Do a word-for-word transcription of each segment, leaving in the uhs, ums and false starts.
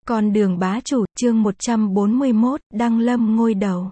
Con đường bá chủ, chương một trăm bốn mươi mốt, Đăng Lâm ngôi đầu.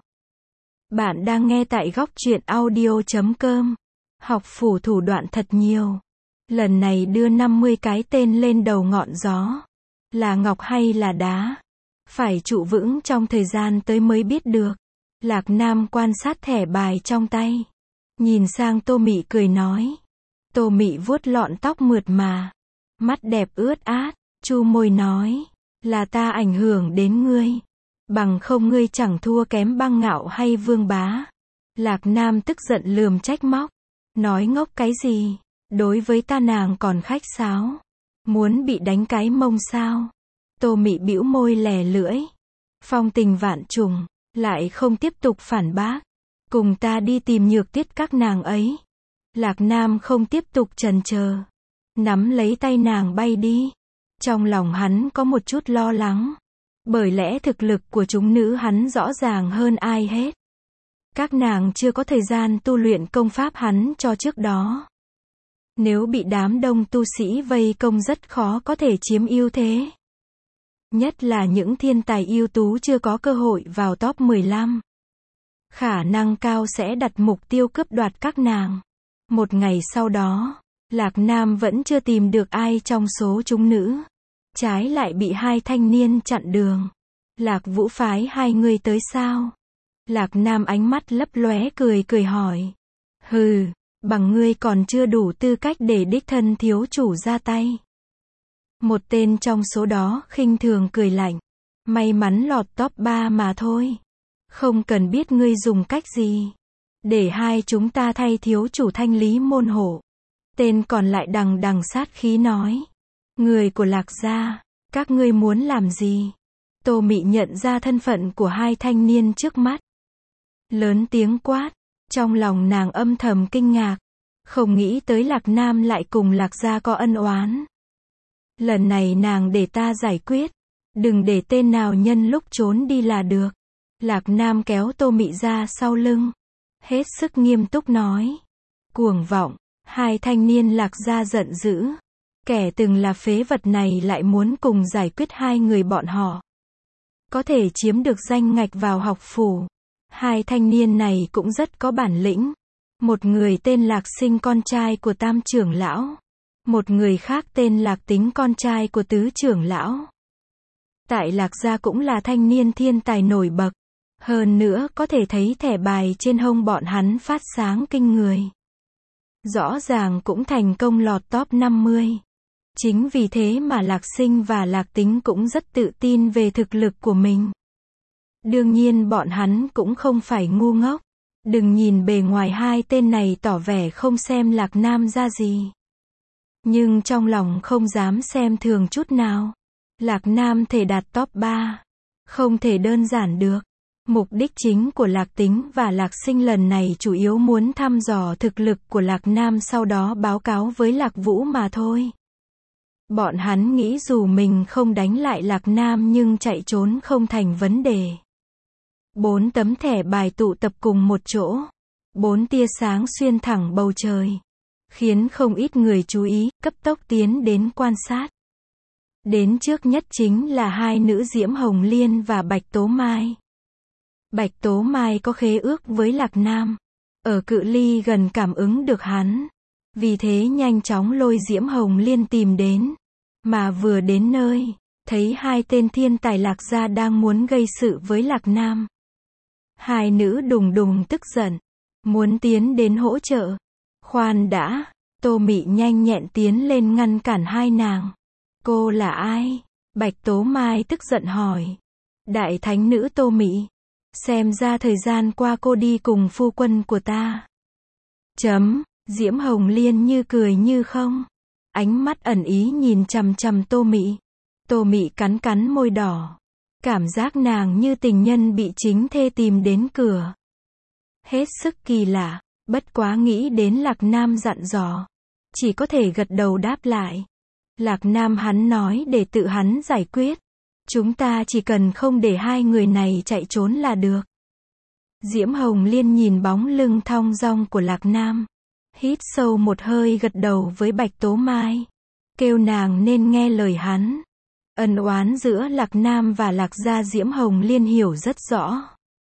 Bạn đang nghe tại góc truyện audio chấm com. Học phủ thủ đoạn thật nhiều. Lần này đưa năm mươi cái tên lên đầu ngọn gió. Là ngọc hay là đá? Phải trụ vững trong thời gian tới mới biết được. Lạc Nam quan sát thẻ bài trong tay. Nhìn sang Tô Mị cười nói. Tô Mị vuốt lọn tóc mượt mà. Mắt đẹp ướt át, chu môi nói. Là ta ảnh hưởng đến ngươi. Bằng không ngươi chẳng thua kém Băng Ngạo hay Vương Bá. Lạc Nam tức giận lườm trách móc. Nói ngốc cái gì? Đối với ta nàng còn khách sáo. Muốn bị đánh cái mông sao? Tô Mị bĩu môi lè lưỡi. Phong tình vạn trùng. Lại không tiếp tục phản bác. Cùng ta đi tìm Nhược Tuyết các nàng ấy. Lạc Nam không tiếp tục chần chờ. Nắm lấy tay nàng bay đi. Trong lòng hắn có một chút lo lắng. Bởi lẽ thực lực của chúng nữ hắn rõ ràng hơn ai hết. Các nàng chưa có thời gian tu luyện công pháp hắn cho trước đó. Nếu bị đám đông tu sĩ vây công rất khó có thể chiếm ưu thế. Nhất là những thiên tài ưu tú chưa có cơ hội vào top mười lăm. Khả năng cao sẽ đặt mục tiêu cướp đoạt các nàng. Một ngày sau đó, Lạc Nam vẫn chưa tìm được ai trong số chúng nữ. Trái lại bị hai thanh niên chặn đường. Lạc Vũ phái hai người tới sao? Lạc Nam ánh mắt lấp lóe cười cười hỏi. Hừ, bằng ngươi còn chưa đủ tư cách để đích thân thiếu chủ ra tay. Một tên trong số đó khinh thường cười lạnh. May mắn lọt top ba mà thôi. Không cần biết ngươi dùng cách gì. Để hai chúng ta thay thiếu chủ thanh lý môn hộ. Tên còn lại đằng đằng sát khí nói. Người của Lạc gia, các ngươi muốn làm gì? Tô Mị nhận ra thân phận của hai thanh niên trước mắt. Lớn tiếng quát, trong lòng nàng âm thầm kinh ngạc. Không nghĩ tới Lạc Nam lại cùng Lạc gia có ân oán. Lần này nàng để ta giải quyết. Đừng để tên nào nhân lúc trốn đi là được. Lạc Nam kéo Tô Mị ra sau lưng. Hết sức nghiêm túc nói. Cuồng vọng, hai thanh niên Lạc gia giận dữ. Kẻ từng là phế vật này lại muốn cùng giải quyết hai người bọn họ. Có thể chiếm được danh ngạch vào học phủ. Hai thanh niên này cũng rất có bản lĩnh. Một người tên Lạc Sinh con trai của Tam trưởng lão. Một người khác tên Lạc Tính con trai của Tứ trưởng lão. Tại Lạc gia cũng là thanh niên thiên tài nổi bật. Hơn nữa có thể thấy thẻ bài trên hông bọn hắn phát sáng kinh người. Rõ ràng cũng thành công lọt top năm mươi. Chính vì thế mà Lạc Sinh và Lạc Tính cũng rất tự tin về thực lực của mình. Đương nhiên bọn hắn cũng không phải ngu ngốc. Đừng nhìn bề ngoài hai tên này tỏ vẻ không xem Lạc Nam ra gì. Nhưng trong lòng không dám xem thường chút nào. Lạc Nam thể đạt top ba. Không thể đơn giản được. Mục đích chính của Lạc Tính và Lạc Sinh lần này chủ yếu muốn thăm dò thực lực của Lạc Nam sau đó báo cáo với Lạc Vũ mà thôi. Bọn hắn nghĩ dù mình không đánh lại Lạc Nam nhưng chạy trốn không thành vấn đề. Bốn tấm thẻ bài tụ tập cùng một chỗ. Bốn tia sáng xuyên thẳng bầu trời. Khiến không ít người chú ý, cấp tốc tiến đến quan sát. Đến trước nhất chính là hai nữ Diễm Hồng Liên và Bạch Tố Mai. Bạch Tố Mai có khế ước với Lạc Nam. Ở cự ly gần cảm ứng được hắn. Vì thế nhanh chóng lôi Diễm Hồng Liên tìm đến. Mà vừa đến nơi, thấy hai tên thiên tài Lạc gia đang muốn gây sự với Lạc Nam. Hai nữ đùng đùng tức giận. Muốn tiến đến hỗ trợ. Khoan đã, Tô Mị nhanh nhẹn tiến lên ngăn cản hai nàng. Cô là ai? Bạch Tố Mai tức giận hỏi. Đại thánh nữ Tô Mị. Xem ra thời gian qua cô đi cùng phu quân của ta. Chấm, Diễm Hồng Liên như cười như không. Ánh mắt ẩn ý nhìn chằm chằm Tô Mị. Tô Mị cắn cắn môi đỏ. Cảm giác nàng như tình nhân bị chính thê tìm đến cửa. Hết sức kỳ lạ, bất quá nghĩ đến Lạc Nam dặn dò. Chỉ có thể gật đầu đáp lại. Lạc Nam hắn nói để tự hắn giải quyết. Chúng ta chỉ cần không để hai người này chạy trốn là được. Diễm Hồng Liên nhìn bóng lưng thong dong của Lạc Nam. Hít sâu một hơi gật đầu với Bạch Tố Mai. Kêu nàng nên nghe lời hắn. Ân oán giữa Lạc Nam và Lạc Gia Diễm Hồng Liên hiểu rất rõ.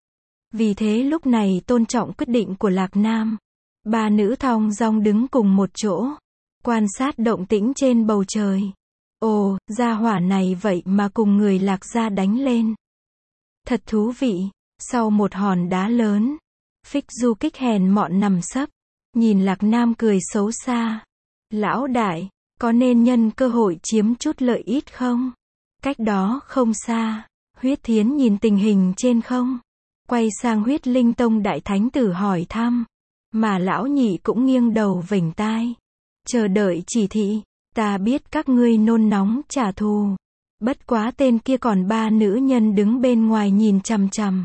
Vì thế lúc này tôn trọng quyết định của Lạc Nam. Ba nữ thong dong đứng cùng một chỗ, quan sát động tĩnh trên bầu trời. Ồ, gia hỏa này vậy mà cùng người Lạc Gia đánh lên. Thật thú vị. Sau một hòn đá lớn, Phích Du Kích hèn mọn nằm sấp, nhìn Lạc Nam cười xấu xa. Lão đại, có nên nhân cơ hội chiếm chút lợi ít không? Cách đó không xa, Huyết Thiến nhìn tình hình trên không, quay sang Huyết Linh Tông đại thánh tử hỏi thăm, mà lão nhị cũng nghiêng đầu vểnh tai, chờ đợi chỉ thị. Ta biết các ngươi nôn nóng trả thù, bất quá tên kia còn ba nữ nhân đứng bên ngoài nhìn chằm chằm.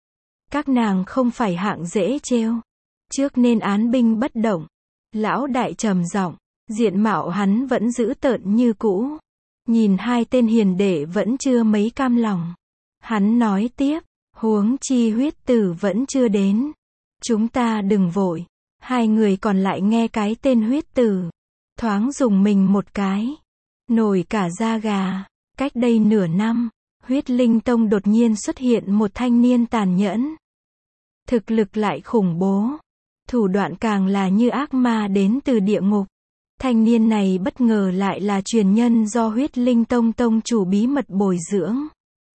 Các nàng không phải hạng dễ trêu, trước nên án binh bất động. Lão đại trầm giọng, diện mạo hắn vẫn giữ tợn như cũ, nhìn hai tên hiền đệ vẫn chưa mấy cam lòng. Hắn nói tiếp, huống chi huyết tử vẫn chưa đến, chúng ta đừng vội. Hai người còn lại nghe cái tên huyết tử, thoáng dùng mình một cái, nổi cả da gà. Cách đây nửa năm, Huyết Linh Tông đột nhiên xuất hiện một thanh niên tàn nhẫn, thực lực lại khủng bố, thủ đoạn càng là như ác ma đến từ địa ngục. Thanh niên này bất ngờ lại là truyền nhân do Huyết Linh Tông tông chủ bí mật bồi dưỡng,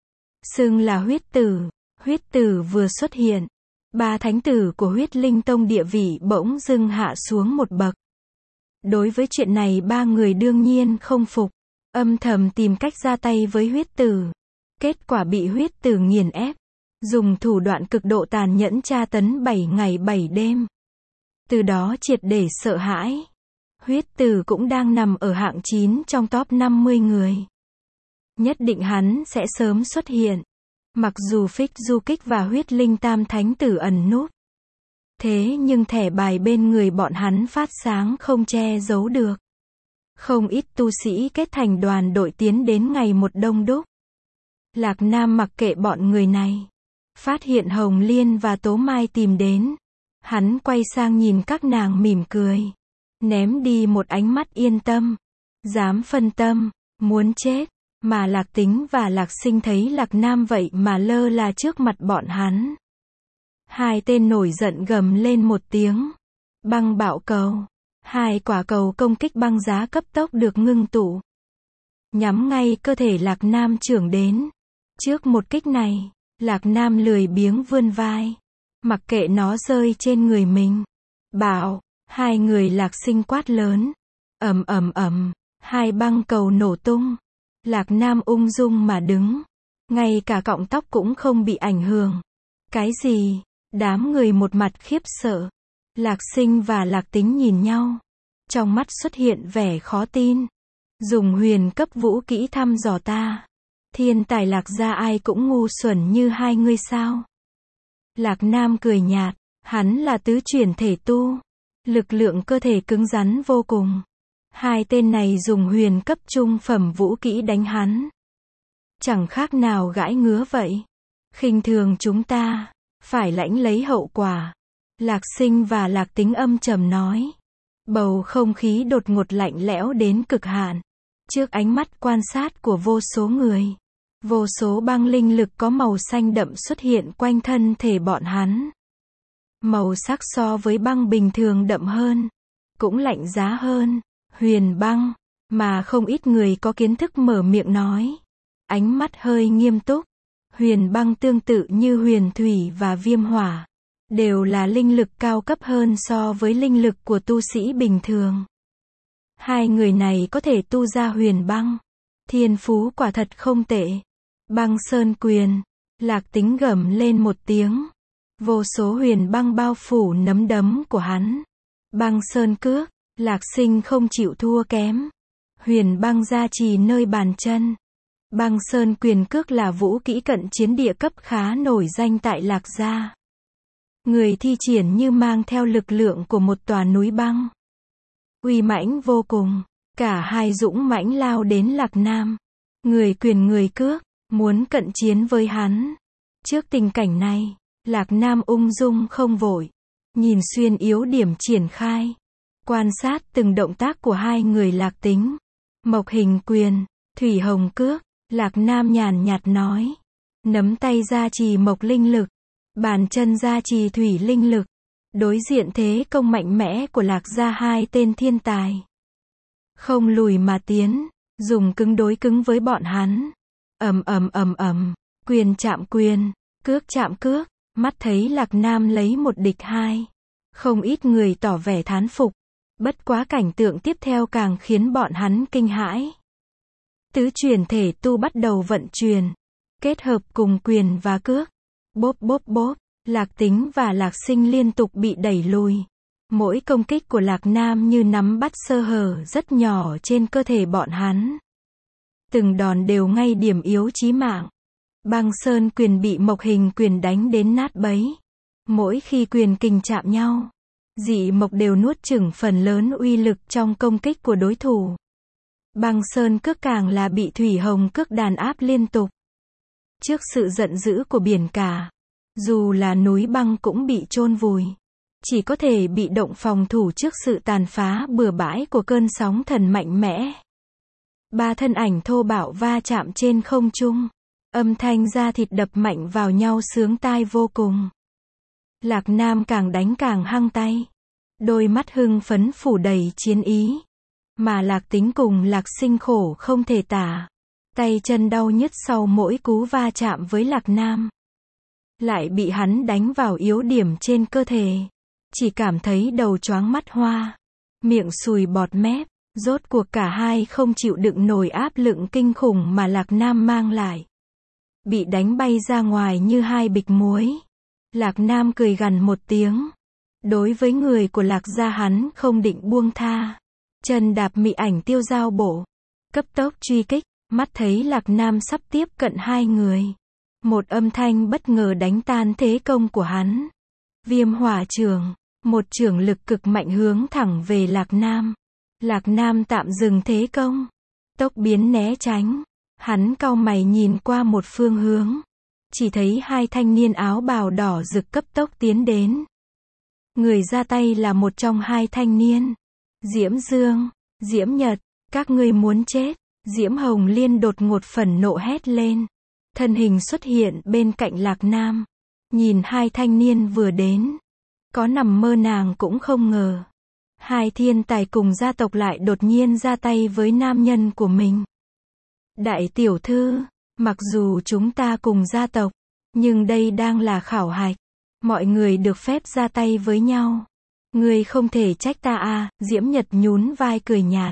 xưng là huyết tử. Huyết tử vừa xuất hiện, ba thánh tử của Huyết Linh Tông địa vị bỗng dưng hạ xuống một bậc. Đối với chuyện này ba người đương nhiên không phục, âm thầm tìm cách ra tay với huyết tử. Kết quả bị huyết tử nghiền ép, dùng thủ đoạn cực độ tàn nhẫn tra tấn bảy ngày bảy đêm. Từ đó triệt để sợ hãi. Huyết tử cũng đang nằm ở hạng chín trong top năm mươi người. Nhất định hắn sẽ sớm xuất hiện. Mặc dù Phích Du Kích và Huyết Linh Tam Thánh Tử ẩn núp, thế nhưng thẻ bài bên người bọn hắn phát sáng không che giấu được. Không ít tu sĩ kết thành đoàn đội tiến đến ngày một đông đúc. Lạc Nam mặc kệ bọn người này. Phát hiện Hồng Liên và Tố Mai tìm đến, hắn quay sang nhìn các nàng mỉm cười, ném đi một ánh mắt yên tâm. Dám phân tâm, muốn chết. Mà Lạc Tính và Lạc Sinh thấy Lạc Nam vậy mà lơ là trước mặt bọn hắn. Hai tên nổi giận gầm lên một tiếng. Băng bạo cầu. Hai quả cầu công kích băng giá cấp tốc được ngưng tụ, nhắm ngay cơ thể Lạc Nam trưởng đến. Trước một kích này, Lạc Nam lười biếng vươn vai, mặc kệ nó rơi trên người mình. Bảo, hai người Lạc Sinh quát lớn. Ầm ầm ầm, hai băng cầu nổ tung. Lạc Nam ung dung mà đứng, ngay cả cọng tóc cũng không bị ảnh hưởng. Cái gì? Đám người một mặt khiếp sợ. Lạc Sinh và Lạc Tính nhìn nhau, trong mắt xuất hiện vẻ khó tin. Dùng huyền cấp vũ kỹ thăm dò ta. Thiên tài Lạc Gia ai cũng ngu xuẩn như hai ngươi sao? Lạc Nam cười nhạt, hắn là tứ chuyển thể tu, lực lượng cơ thể cứng rắn vô cùng. Hai tên này dùng huyền cấp trung phẩm vũ kỹ đánh hắn, chẳng khác nào gãi ngứa vậy. Khinh thường chúng ta, phải lãnh lấy hậu quả. Lạc Sinh và Lạc Tính âm trầm nói. Bầu không khí đột ngột lạnh lẽo đến cực hạn. Trước ánh mắt quan sát của vô số người, vô số băng linh lực có màu xanh đậm xuất hiện quanh thân thể bọn hắn. Màu sắc so với băng bình thường đậm hơn, cũng lạnh giá hơn. Huyền băng, mà không ít người có kiến thức mở miệng nói. Ánh mắt hơi nghiêm túc. Huyền băng tương tự như huyền thủy và viêm hỏa, đều là linh lực cao cấp hơn so với linh lực của tu sĩ bình thường. Hai người này có thể tu ra huyền băng, thiên phú quả thật không tệ. Băng sơn quyền. Lạc Tính gầm lên một tiếng. Vô số huyền băng bao phủ nắm đấm của hắn. Băng sơn cước. Lạc Sinh không chịu thua kém. Huyền băng gia trì nơi bàn chân. Băng sơn quyền cước là vũ kỹ cận chiến địa cấp khá nổi danh tại Lạc Gia. Người thi triển như mang theo lực lượng của một tòa núi băng. Uy mãnh vô cùng. Cả hai dũng mãnh lao đến Lạc Nam. Người quyền người cước, muốn cận chiến với hắn. Trước tình cảnh này, Lạc Nam ung dung không vội, nhìn xuyên yếu điểm triển khai, quan sát từng động tác của hai người Lạc Tính. Mộc hình quyền, thủy hồng cước, Lạc Nam nhàn nhạt nói. Nắm tay gia trì mộc linh lực, bàn chân gia trì thủy linh lực. Đối diện thế công mạnh mẽ của Lạc gia hai tên thiên tài. Không lùi mà tiến, dùng cứng đối cứng với bọn hắn. Ầm ầm ầm ầm, quyền chạm quyền, cước chạm cước, mắt thấy Lạc Nam lấy một địch hai. Không ít người tỏ vẻ thán phục. Bất quá cảnh tượng tiếp theo càng khiến bọn hắn kinh hãi. Tứ chuyển thể tu bắt đầu vận chuyển, kết hợp cùng quyền và cước. Bốp bốp bốp, Lạc Tính và Lạc Sinh liên tục bị đẩy lùi. Mỗi công kích của Lạc Nam như nắm bắt sơ hở rất nhỏ trên cơ thể bọn hắn. Từng đòn đều ngay điểm yếu chí mạng. Băng sơn quyền bị mộc hình quyền đánh đến nát bấy. Mỗi khi quyền kình chạm nhau, dị mộc đều nuốt chửng phần lớn uy lực trong công kích của đối thủ. Băng sơn cước càng là bị thủy hồng cước đàn áp liên tục. Trước sự giận dữ của biển cả, dù là núi băng cũng bị chôn vùi. Chỉ có thể bị động phòng thủ trước sự tàn phá bừa bãi của cơn sóng thần mạnh mẽ. Ba thân ảnh thô bạo va chạm trên không trung. Âm thanh da thịt đập mạnh vào nhau sướng tai vô cùng. Lạc Nam càng đánh càng hăng tay. Đôi mắt hưng phấn phủ đầy chiến ý. Mà Lạc Tính cùng Lạc Sinh khổ không thể tả. Tay chân đau nhức sau mỗi cú va chạm với Lạc Nam. Lại bị hắn đánh vào yếu điểm trên cơ thể. Chỉ cảm thấy đầu choáng mắt hoa. Miệng sùi bọt mép. Rốt cuộc cả hai không chịu đựng nổi áp lực kinh khủng mà Lạc Nam mang lại. Bị đánh bay ra ngoài như hai bịch muối. Lạc Nam cười gằn một tiếng. Đối với người của Lạc gia hắn không định buông tha. Chân đạp mị ảnh tiêu giao bộ. Cấp tốc truy kích. Mắt thấy Lạc Nam sắp tiếp cận hai người. Một âm thanh bất ngờ đánh tan thế công của hắn. Viêm hỏa trường. Một chưởng lực cực mạnh hướng thẳng về Lạc Nam. Lạc Nam tạm dừng thế công. Tốc biến né tránh. Hắn cau mày nhìn qua một phương hướng. Chỉ thấy hai thanh niên áo bào đỏ rực cấp tốc tiến đến. Người ra tay là một trong hai thanh niên. Diễm Dương, Diễm Nhật, các ngươi muốn chết. Diễm Hồng Liên đột ngột phẫn nộ hét lên. Thân hình xuất hiện bên cạnh Lạc Nam. Nhìn hai thanh niên vừa đến. Có nằm mơ nàng cũng không ngờ. Hai thiên tài cùng gia tộc lại đột nhiên ra tay với nam nhân của mình. Đại tiểu thư, mặc dù chúng ta cùng gia tộc, nhưng đây đang là khảo hạch. Mọi người được phép ra tay với nhau. Ngươi không thể trách ta à, Diễm Nhật nhún vai cười nhạt.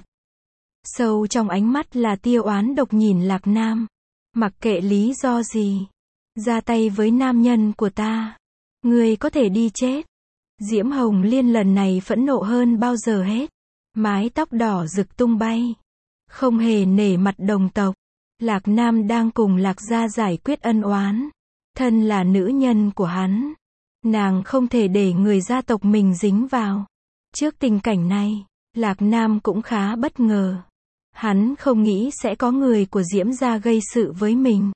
Sâu trong ánh mắt là tia oán độc nhìn Lạc Nam. Mặc kệ lý do gì. Ra tay với nam nhân của ta. Ngươi có thể đi chết. Diễm Hồng Liên lần này phẫn nộ hơn bao giờ hết. Mái tóc đỏ rực tung bay. Không hề nể mặt đồng tộc. Lạc Nam đang cùng Lạc gia giải quyết ân oán. Thân là nữ nhân của hắn. Nàng không thể để người gia tộc mình dính vào. Trước tình cảnh này, Lạc Nam cũng khá bất ngờ. Hắn không nghĩ sẽ có người của Diễm gia gây sự với mình.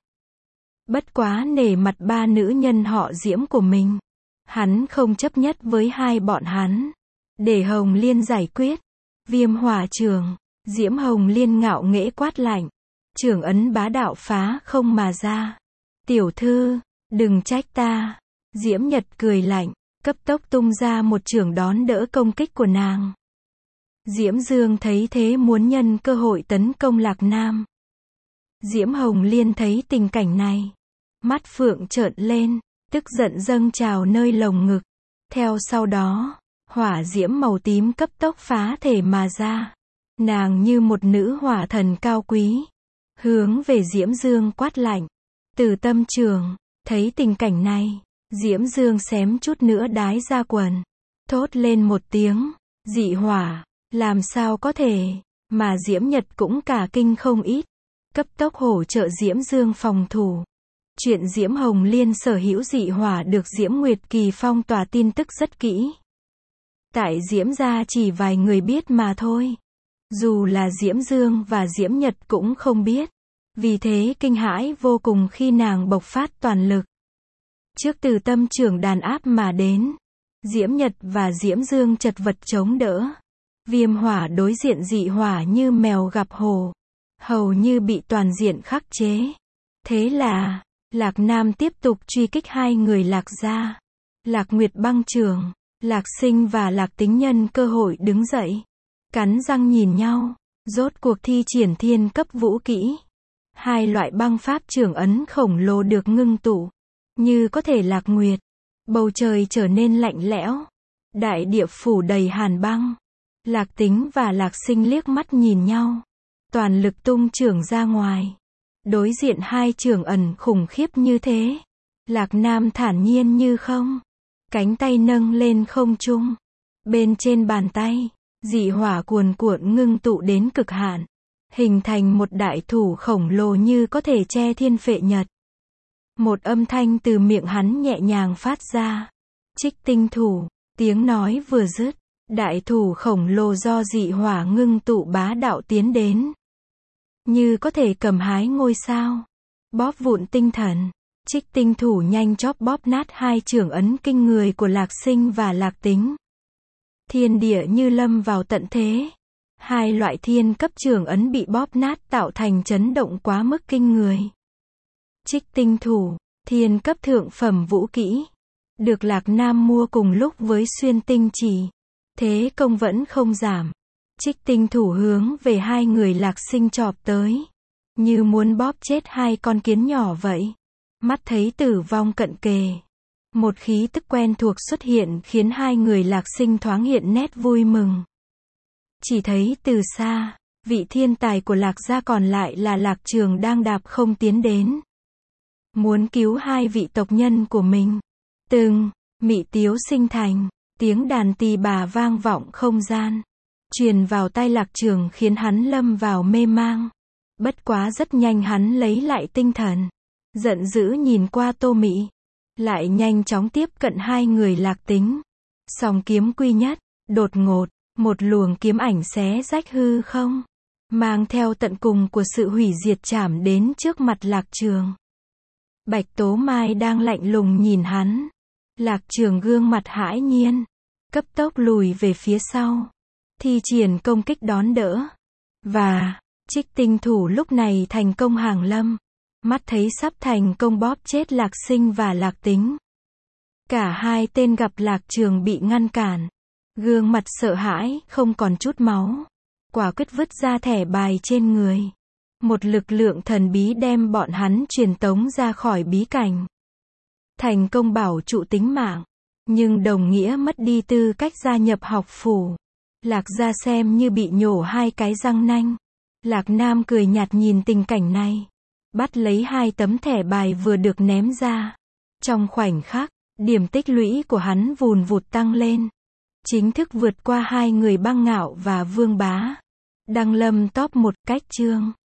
Bất quá nể mặt ba nữ nhân họ Diễm của mình. Hắn không chấp nhất với hai bọn hắn. Để Hồng Liên giải quyết. Viêm hỏa trường. Diễm Hồng Liên ngạo nghễ quát lạnh. Trưởng ấn bá đạo phá không mà ra. Tiểu thư, đừng trách ta. Diễm Nhật cười lạnh. Cấp tốc tung ra một chưởng đón đỡ công kích của nàng. Diễm Dương thấy thế muốn nhân cơ hội tấn công Lạc Nam. Diễm Hồng Liên thấy tình cảnh này. Mắt phượng trợn lên. Tức giận dâng trào nơi lồng ngực. Theo sau đó, hỏa diễm màu tím cấp tốc phá thể mà ra. Nàng như một nữ hỏa thần cao quý. Hướng về Diễm Dương quát lạnh. Từ tâm trường, thấy tình cảnh này, Diễm Dương xém chút nữa đái ra quần. Thốt lên một tiếng, dị hỏa, làm sao có thể, mà Diễm Nhật cũng cả kinh không ít. Cấp tốc hỗ trợ Diễm Dương phòng thủ. Chuyện Diễm Hồng Liên sở hữu dị hỏa được Diễm Nguyệt Kỳ phong tỏa tin tức rất kỹ. Tại Diễm gia chỉ vài người biết mà thôi. Dù là Diễm Dương và Diễm Nhật cũng không biết. Vì thế kinh hãi vô cùng khi nàng bộc phát toàn lực. Trước từ tâm trưởng đàn áp mà đến. Diễm Nhật và Diễm Dương chật vật chống đỡ. Viêm hỏa đối diện dị hỏa như mèo gặp hồ. hầu như bị toàn diện khắc chế. Thế là, Lạc Nam tiếp tục truy kích hai người Lạc gia. Lạc Nguyệt băng trưởng, Lạc Sinh và Lạc Tính nhân cơ hội đứng dậy. Cắn răng nhìn nhau, rốt cuộc thi triển thiên cấp vũ kỹ. Hai loại băng pháp trưởng ấn khổng lồ được ngưng tụ, như có thể Lạc Nguyệt. Bầu trời trở nên lạnh lẽo. Đại địa phủ đầy hàn băng. Lạc Tính và Lạc Sinh liếc mắt nhìn nhau. Toàn lực tung trưởng ra ngoài. Đối diện hai trưởng ẩn khủng khiếp như thế. Lạc Nam thản nhiên như không. Cánh tay nâng lên không trung. Bên trên bàn tay, dị hỏa cuồn cuộn ngưng tụ đến cực hạn. Hình thành một đại thủ khổng lồ như có thể che thiên phệ nhật. Một âm thanh từ miệng hắn nhẹ nhàng phát ra. Trích tinh thủ, tiếng nói vừa dứt. Đại thủ khổng lồ do dị hỏa ngưng tụ bá đạo tiến đến. Như có thể cầm hái ngôi sao. Bóp vụn tinh thần. Trích tinh thủ nhanh chóp bóp nát hai trưởng ấn kinh người của Lạc Sinh và Lạc Tính. Thiên địa như lâm vào tận thế. Hai loại thiên cấp trưởng ấn bị bóp nát tạo thành chấn động quá mức kinh người. Trích tinh thủ, thiên cấp thượng phẩm vũ kỹ. Được Lạc Nam mua cùng lúc với xuyên tinh chỉ. Thế công vẫn không giảm. Trích tinh thủ hướng về hai người Lạc Sinh chộp tới. Như muốn bóp chết hai con kiến nhỏ vậy. Mắt thấy tử vong cận kề. Một khí tức quen thuộc xuất hiện khiến hai người Lạc Sinh thoáng hiện nét vui mừng. Chỉ thấy từ xa, vị thiên tài của Lạc gia còn lại là Lạc Trường đang đạp không tiến đến. Muốn cứu hai vị tộc nhân của mình. Từng, mị tiếu sinh thành, tiếng đàn tỳ bà vang vọng không gian. Truyền vào tai Lạc Trường khiến hắn lâm vào mê mang. Bất quá rất nhanh hắn lấy lại tinh thần. Giận dữ nhìn qua Tô Mị. Lại nhanh chóng tiếp cận hai người Lạc Tính. Song kiếm quy nhất, đột ngột, một luồng kiếm ảnh xé rách hư không. Mang theo tận cùng của sự hủy diệt chạm đến trước mặt Lạc Trường. Bạch Tố Mai đang lạnh lùng nhìn hắn. Lạc Trường gương mặt hãi nhiên. Cấp tốc lùi về phía sau. Thi triển công kích đón đỡ. Và, trích tinh thủ lúc này thành công hàng lâm. Mắt thấy sắp thành công bóp chết Lạc Sinh và Lạc Tính. Cả hai tên gặp Lạc Trường bị ngăn cản. Gương mặt sợ hãi, không còn chút máu. Quả quyết vứt ra thẻ bài trên người. Một lực lượng thần bí đem bọn hắn truyền tống ra khỏi bí cảnh. Thành công bảo trụ tính mạng. Nhưng đồng nghĩa mất đi tư cách gia nhập học phủ. Lạc gia xem như bị nhổ hai cái răng nanh. Lạc Nam cười nhạt nhìn tình cảnh này. Bắt lấy hai tấm thẻ bài vừa được ném ra. Trong khoảnh khắc, điểm tích lũy của hắn vùn vụt tăng lên. Chính thức vượt qua hai người Băng Ngạo và Vương Bá. Đăng lâm top một cách chương.